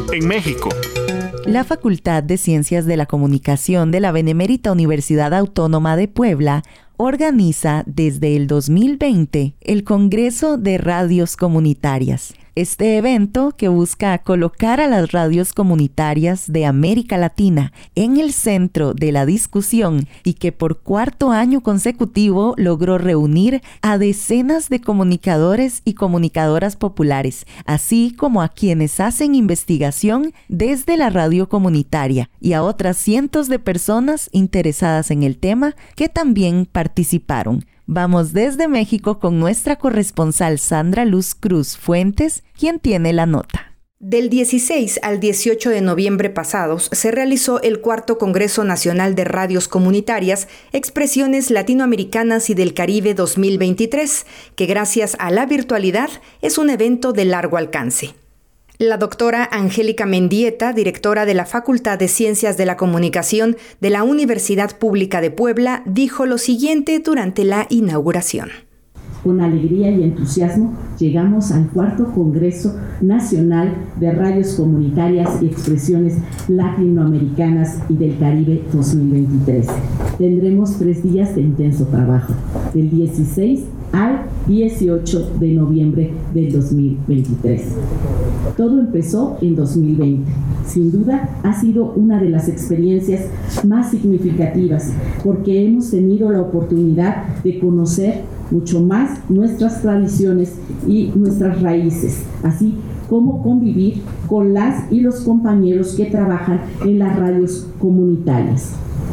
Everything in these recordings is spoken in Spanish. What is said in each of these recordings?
en México. La Facultad de Ciencias de la Comunicación de la Benemérita Universidad Autónoma de Puebla organiza desde el 2020 el Congreso de Radios Comunitarias. Este evento, que busca colocar a las radios comunitarias de América Latina en el centro de la discusión y que por cuarto año consecutivo logró reunir a decenas de comunicadores y comunicadoras populares, así como a quienes hacen investigación desde la radio comunitaria y a otras cientos de personas interesadas en el tema que también participaron. Vamos desde México con nuestra corresponsal Sandra Luz Cruz Fuentes, quien tiene la nota. Del 16 al 18 de noviembre pasados se realizó el cuarto Congreso Nacional de Radios Comunitarias, Expresiones Latinoamericanas y del Caribe 2023, que gracias a la virtualidad es un evento de largo alcance. La doctora Angélica Mendieta, directora de la Facultad de Ciencias de la Comunicación de la Universidad Pública de Puebla, dijo lo siguiente durante la inauguración. Con alegría y entusiasmo llegamos al cuarto Congreso Nacional de Radios Comunitarias y Expresiones Latinoamericanas y del Caribe 2023. Tendremos 3 días de intenso trabajo, del 16 al 18 de noviembre del 2023. Todo empezó en 2020. Sin duda, ha sido una de las experiencias más significativas porque hemos tenido la oportunidad de conocer mucho más nuestras tradiciones y nuestras raíces, así como convivir con las y los compañeros que trabajan en las radios comunitarias.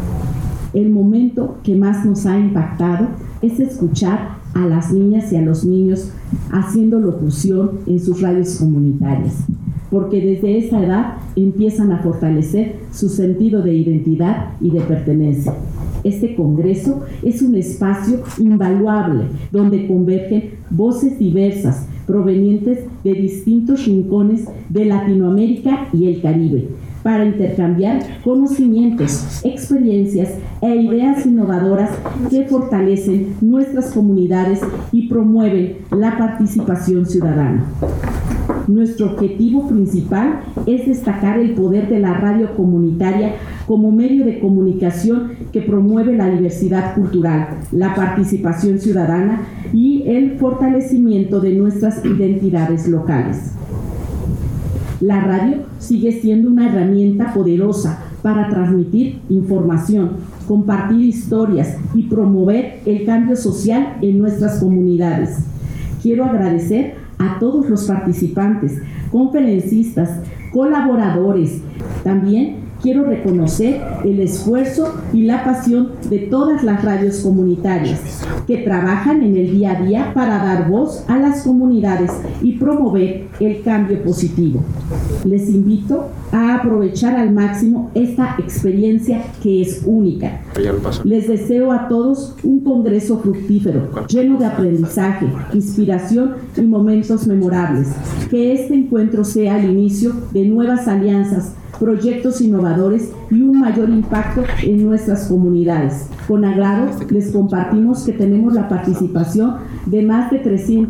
El momento que más nos ha impactado es escuchar a las niñas y a los niños haciendo locución en sus radios comunitarias, porque desde esa edad empiezan a fortalecer su sentido de identidad y de pertenencia. Este congreso es un espacio invaluable donde convergen voces diversas provenientes de distintos rincones de Latinoamérica y el Caribe, para intercambiar conocimientos, experiencias e ideas innovadoras que fortalecen nuestras comunidades y promueven la participación ciudadana. Nuestro objetivo principal es destacar el poder de la radio comunitaria como medio de comunicación que promueve la diversidad cultural, la participación ciudadana y el fortalecimiento de nuestras identidades locales. La radio sigue siendo una herramienta poderosa para transmitir información, compartir historias y promover el cambio social en nuestras comunidades. Quiero agradecer a todos los participantes, conferencistas, colaboradores. También quiero reconocer el esfuerzo y la pasión de todas las radios comunitarias que trabajan en el día a día para dar voz a las comunidades y promover el cambio positivo. Les invito a aprovechar al máximo esta experiencia que es única. Les deseo a todos un congreso fructífero, lleno de aprendizaje, inspiración y momentos memorables. Que este encuentro sea el inicio de nuevas alianzas, proyectos innovadores y un mayor impacto en nuestras comunidades. Con agrado les compartimos que tenemos la participación de más de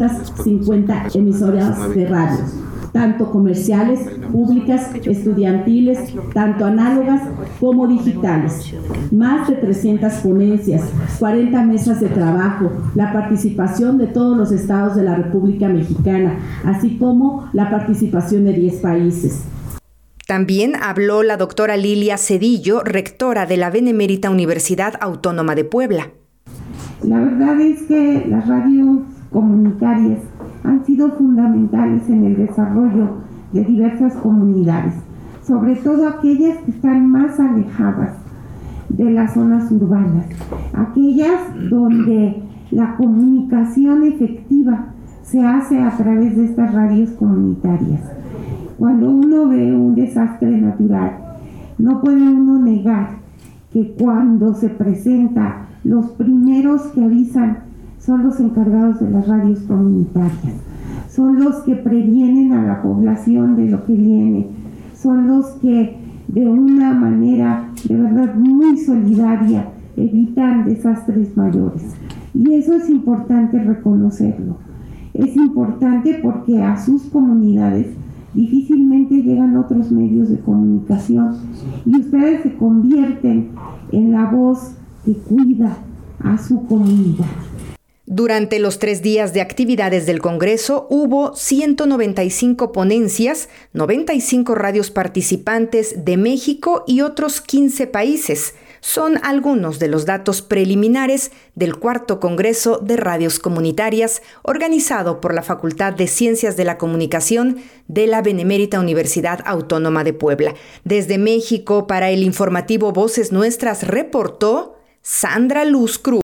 350 emisoras de radios, tanto comerciales, públicas, estudiantiles, tanto análogas como digitales. Más de 300 ponencias, 40 mesas de trabajo, la participación de todos los estados de la República Mexicana, así como la participación de 10 países. También habló la doctora Lilia Cedillo, rectora de la Benemérita Universidad Autónoma de Puebla. La verdad es que las radios comunitarias han sido fundamentales en el desarrollo de diversas comunidades, sobre todo aquellas que están más alejadas de las zonas urbanas, aquellas donde la comunicación efectiva se hace a través de estas radios comunitarias. Cuando uno ve un desastre natural, no puede uno negar que cuando se presenta, los primeros que avisan son los encargados de las radios comunitarias, son los que previenen a la población de lo que viene, son los que de una manera de verdad muy solidaria evitan desastres mayores. Y eso es importante reconocerlo. Es importante porque a sus comunidades difícilmente llegan otros medios de comunicación y ustedes se convierten en la voz que cuida a su comunidad. Durante los 3 días de actividades del Congreso hubo 195 ponencias, 95 radios participantes de México y otros 15 países. Son algunos de los datos preliminares del cuarto Congreso de Radios Comunitarias, organizado por la Facultad de Ciencias de la Comunicación de la Benemérita Universidad Autónoma de Puebla. Desde México, para el informativo Voces Nuestras, reportó Sandra Luz Cruz.